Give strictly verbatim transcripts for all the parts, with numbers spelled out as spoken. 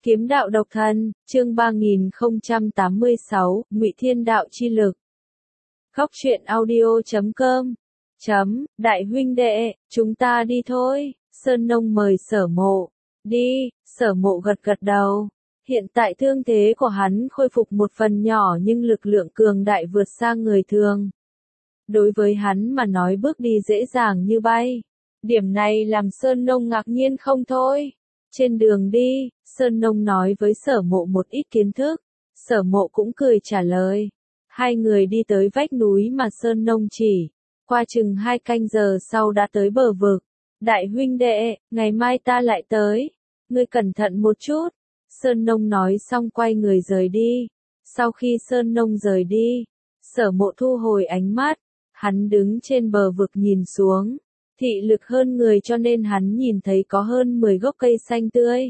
Kiếm đạo độc thân, chương ba nghìn không trăm tám mươi sáu, Ngụy Thiên đạo chi lực. Góc truyện audio chấm com. Chấm, đại huynh đệ, chúng ta đi thôi. Sơn Nông mời Sở Mộ. Đi, Sở Mộ gật gật đầu. Hiện tại thương thế của hắn khôi phục một phần nhỏ nhưng lực lượng cường đại vượt xa người thường. Đối với hắn mà nói bước đi dễ dàng như bay. Điểm này làm Sơn Nông ngạc nhiên không thôi. Trên đường đi, Sơn Nông nói với Sở Mộ một ít kiến thức. Sở Mộ cũng cười trả lời. Hai người đi tới vách núi mà Sơn Nông chỉ. Qua chừng hai canh giờ sau đã tới bờ vực. Đại huynh đệ, ngày mai ta lại tới. Ngươi cẩn thận một chút. Sơn Nông nói xong quay người rời đi. Sau khi Sơn Nông rời đi, Sở Mộ thu hồi ánh mắt. Hắn đứng trên bờ vực nhìn xuống. Thị lực hơn người cho nên hắn nhìn thấy có hơn mười gốc cây xanh tươi.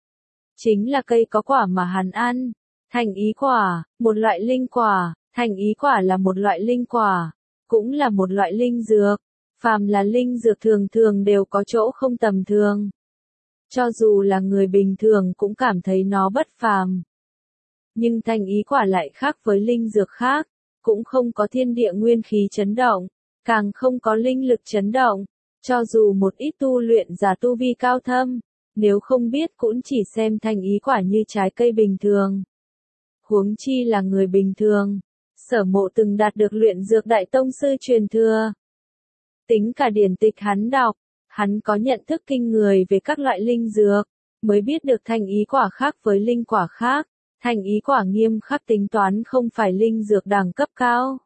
Chính là cây có quả mà hắn ăn. Thành ý quả, một loại linh quả. Thành ý quả là một loại linh quả, cũng là một loại linh dược. Phàm là linh dược thường thường đều có chỗ không tầm thường. Cho dù là người bình thường cũng cảm thấy nó bất phàm. Nhưng thành ý quả lại khác với linh dược khác, cũng không có thiên địa nguyên khí chấn động, càng không có linh lực chấn động. Cho dù một ít tu luyện giả tu vi cao thâm, nếu không biết cũng chỉ xem thành ý quả như trái cây bình thường. Huống chi là người bình thường. Sở Mộ từng đạt được luyện dược đại tông sư truyền thừa. Tính cả điển tịch hắn đọc, hắn có nhận thức kinh người về các loại linh dược, mới biết được thành ý quả khác với linh quả khác. Thành ý quả nghiêm khắc tính toán không phải linh dược đẳng cấp cao.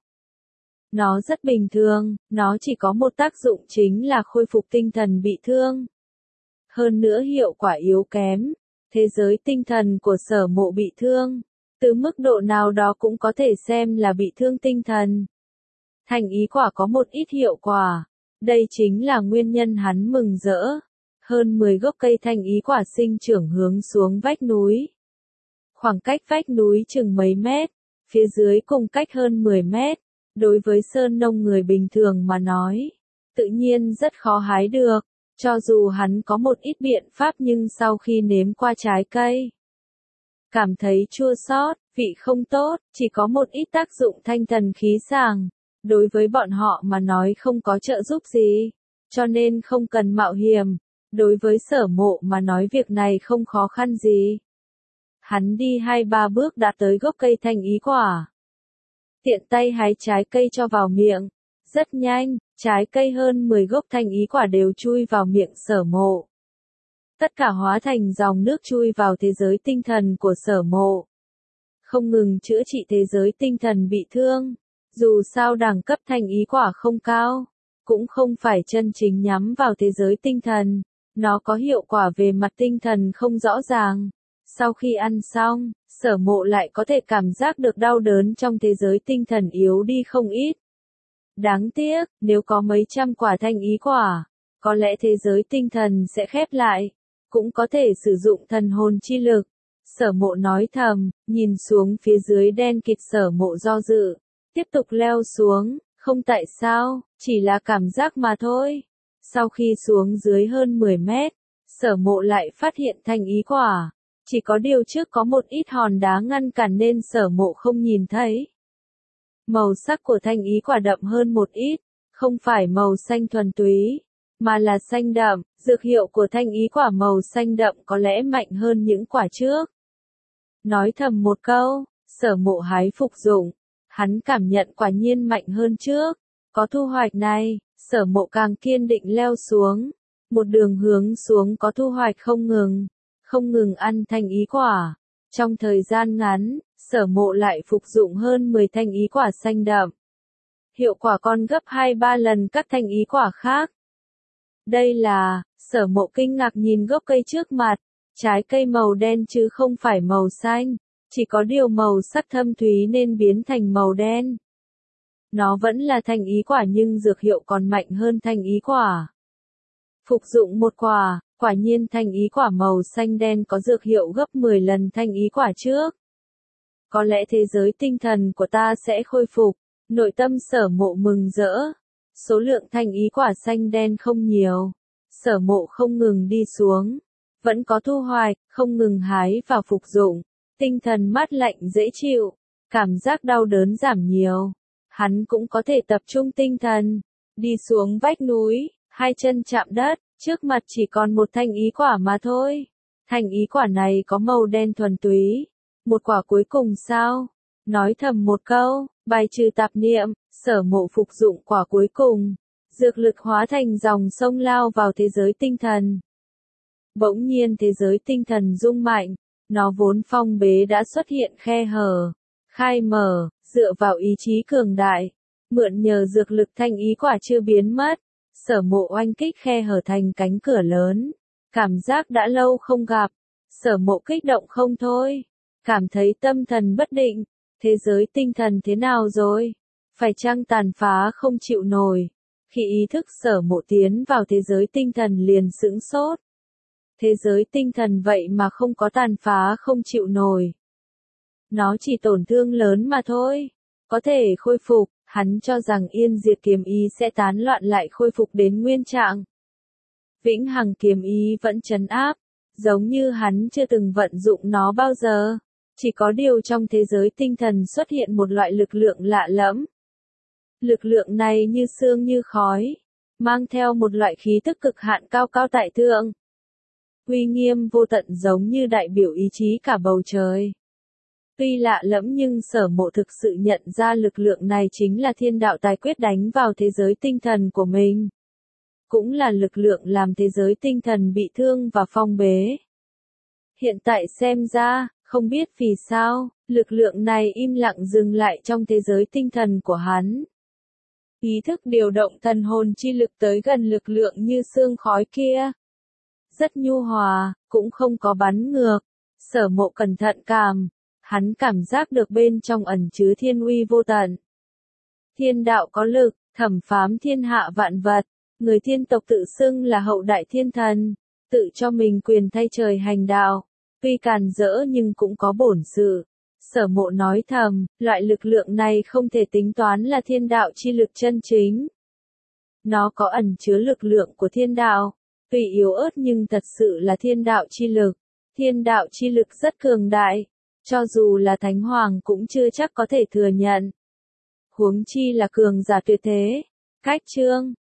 Nó rất bình thường, nó chỉ có một tác dụng chính là khôi phục tinh thần bị thương. Hơn nữa hiệu quả yếu kém, thế giới tinh thần của Sở Mộ bị thương. Từ mức độ nào đó cũng có thể xem là bị thương tinh thần. Thành ý quả có một ít hiệu quả. Đây chính là nguyên nhân hắn mừng rỡ. Hơn mười gốc cây thành ý quả sinh trưởng hướng xuống vách núi. Khoảng cách vách núi chừng mấy mét, phía dưới cùng cách hơn mười mét. Đối với Sơn Nông người bình thường mà nói, tự nhiên rất khó hái được. Cho dù hắn có một ít biện pháp nhưng sau khi nếm qua trái cây, cảm thấy chua xót, vị không tốt, chỉ có một ít tác dụng thanh thần khí sàng. Đối với bọn họ mà nói không có trợ giúp gì, cho nên không cần mạo hiểm. Đối với Sở Mộ mà nói việc này không khó khăn gì. Hắn đi hai ba bước đã tới gốc cây thành ý quả. Tiện tay hái trái cây cho vào miệng. Rất nhanh, trái cây hơn mười gốc thành ý quả đều chui vào miệng Sở Mộ. Tất cả hóa thành dòng nước chui vào thế giới tinh thần của Sở Mộ. Không ngừng chữa trị thế giới tinh thần bị thương. Dù sao đẳng cấp thành ý quả không cao, cũng không phải chân chính nhắm vào thế giới tinh thần. Nó có hiệu quả về mặt tinh thần không rõ ràng. Sau khi ăn xong, Sở Mộ lại có thể cảm giác được đau đớn trong thế giới tinh thần yếu đi không ít. Đáng tiếc, nếu có mấy trăm quả thành ý quả, có lẽ thế giới tinh thần sẽ khép lại. Cũng có thể sử dụng thần hồn chi lực. Sở Mộ nói thầm, nhìn xuống phía dưới đen kịt. Sở Mộ do dự, tiếp tục leo xuống, không tại sao, chỉ là cảm giác mà thôi. Sau khi xuống dưới hơn mười mét, Sở Mộ lại phát hiện thành ý quả. Chỉ có điều trước có một ít hòn đá ngăn cản nên Sở Mộ không nhìn thấy. Màu sắc của thành ý quả đậm hơn một ít, không phải màu xanh thuần túy, mà là xanh đậm. Dược hiệu của thanh ý quả màu xanh đậm có lẽ mạnh hơn những quả trước. Nói thầm một câu, Sở Mộ hái phục dụng. Hắn cảm nhận quả nhiên mạnh hơn trước. Có thu hoạch này, Sở Mộ càng kiên định leo xuống. Một đường hướng xuống có thu hoạch không ngừng. Không ngừng ăn thanh ý quả. Trong thời gian ngắn, Sở Mộ lại phục dụng hơn mười thanh ý quả xanh đậm. Hiệu quả còn gấp hai ba lần các thanh ý quả khác. Đây là, Sở Mộ kinh ngạc nhìn gốc cây trước mặt. Trái cây màu đen chứ không phải màu xanh. Chỉ có điều màu sắc thâm thúy nên biến thành màu đen. Nó vẫn là thành ý quả nhưng dược hiệu còn mạnh hơn thành ý quả. Phục dụng một quả, quả nhiên thành ý quả màu xanh đen có dược hiệu gấp mười lần thành ý quả trước. Có lẽ thế giới tinh thần của ta sẽ khôi phục. Nội tâm Sở Mộ mừng rỡ. Số lượng thành ý quả xanh đen không nhiều. Sở Mộ không ngừng đi xuống. vẫn có thu hoạch, không ngừng hái và phục dụng, tinh thần mát lạnh dễ chịu, cảm giác đau đớn giảm nhiều. Hắn cũng có thể tập trung tinh thần, đi xuống vách núi, hai chân chạm đất, trước mặt chỉ còn một thanh ý quả mà thôi. Thanh ý quả này có màu đen thuần túy. Một quả cuối cùng sao? Nói thầm một câu, bài trừ tạp niệm, Sở Mộ phục dụng quả cuối cùng. Dược lực hóa thành dòng sông lao vào thế giới tinh thần. Bỗng nhiên thế giới tinh thần rung mạnh, nó vốn phong bế đã xuất hiện khe hở, khai mở, dựa vào ý chí cường đại, mượn nhờ dược lực thanh ý quả chưa biến mất, Sở Mộ oanh kích khe hở thành cánh cửa lớn, cảm giác đã lâu không gặp, Sở Mộ kích động không thôi, cảm thấy tâm thần bất định, thế giới tinh thần thế nào rồi, phải chăng tàn phá không chịu nổi, khi ý thức Sở Mộ tiến vào thế giới tinh thần liền sững sốt. Thế giới tinh thần vậy mà không có tàn phá không chịu nổi. Nó chỉ tổn thương lớn mà thôi. Có thể khôi phục, hắn cho rằng yên diệt kiếm ý sẽ tán loạn lại khôi phục đến nguyên trạng. Vĩnh hằng kiếm ý vẫn trấn áp, giống như hắn chưa từng vận dụng nó bao giờ. Chỉ có điều trong thế giới tinh thần xuất hiện một loại lực lượng lạ lẫm. Lực lượng này như sương như khói, mang theo một loại khí tức cực hạn cao cao tại thượng. Uy nghiêm vô tận giống như đại biểu ý chí cả bầu trời. Tuy lạ lẫm nhưng Sở Mộ thực sự nhận ra lực lượng này chính là thiên đạo tài quyết đánh vào thế giới tinh thần của mình. Cũng là lực lượng làm thế giới tinh thần bị thương và phong bế. Hiện tại xem ra, không biết vì sao, lực lượng này im lặng dừng lại trong thế giới tinh thần của hắn. Ý thức điều động thần hồn chi lực tới gần lực lượng như sương khói kia. Rất nhu hòa, cũng không có bắn ngược. Sở Mộ cẩn thận cảm, hắn cảm giác được bên trong ẩn chứa thiên uy vô tận. Thiên đạo có lực, thẩm phám thiên hạ vạn vật, người thiên tộc tự xưng là hậu đại thiên thần, tự cho mình quyền thay trời hành đạo, tuy càn rỡ nhưng cũng có bổn sự. Sở Mộ nói thầm, loại lực lượng này không thể tính toán là thiên đạo chi lực chân chính. Nó có ẩn chứa lực lượng của thiên đạo. Tuy yếu ớt nhưng thật sự là thiên đạo chi lực. Thiên đạo chi lực rất cường đại. Cho dù là Thánh Hoàng cũng chưa chắc có thể thừa nhận. Huống chi là cường giả tuyệt thế. Cách chương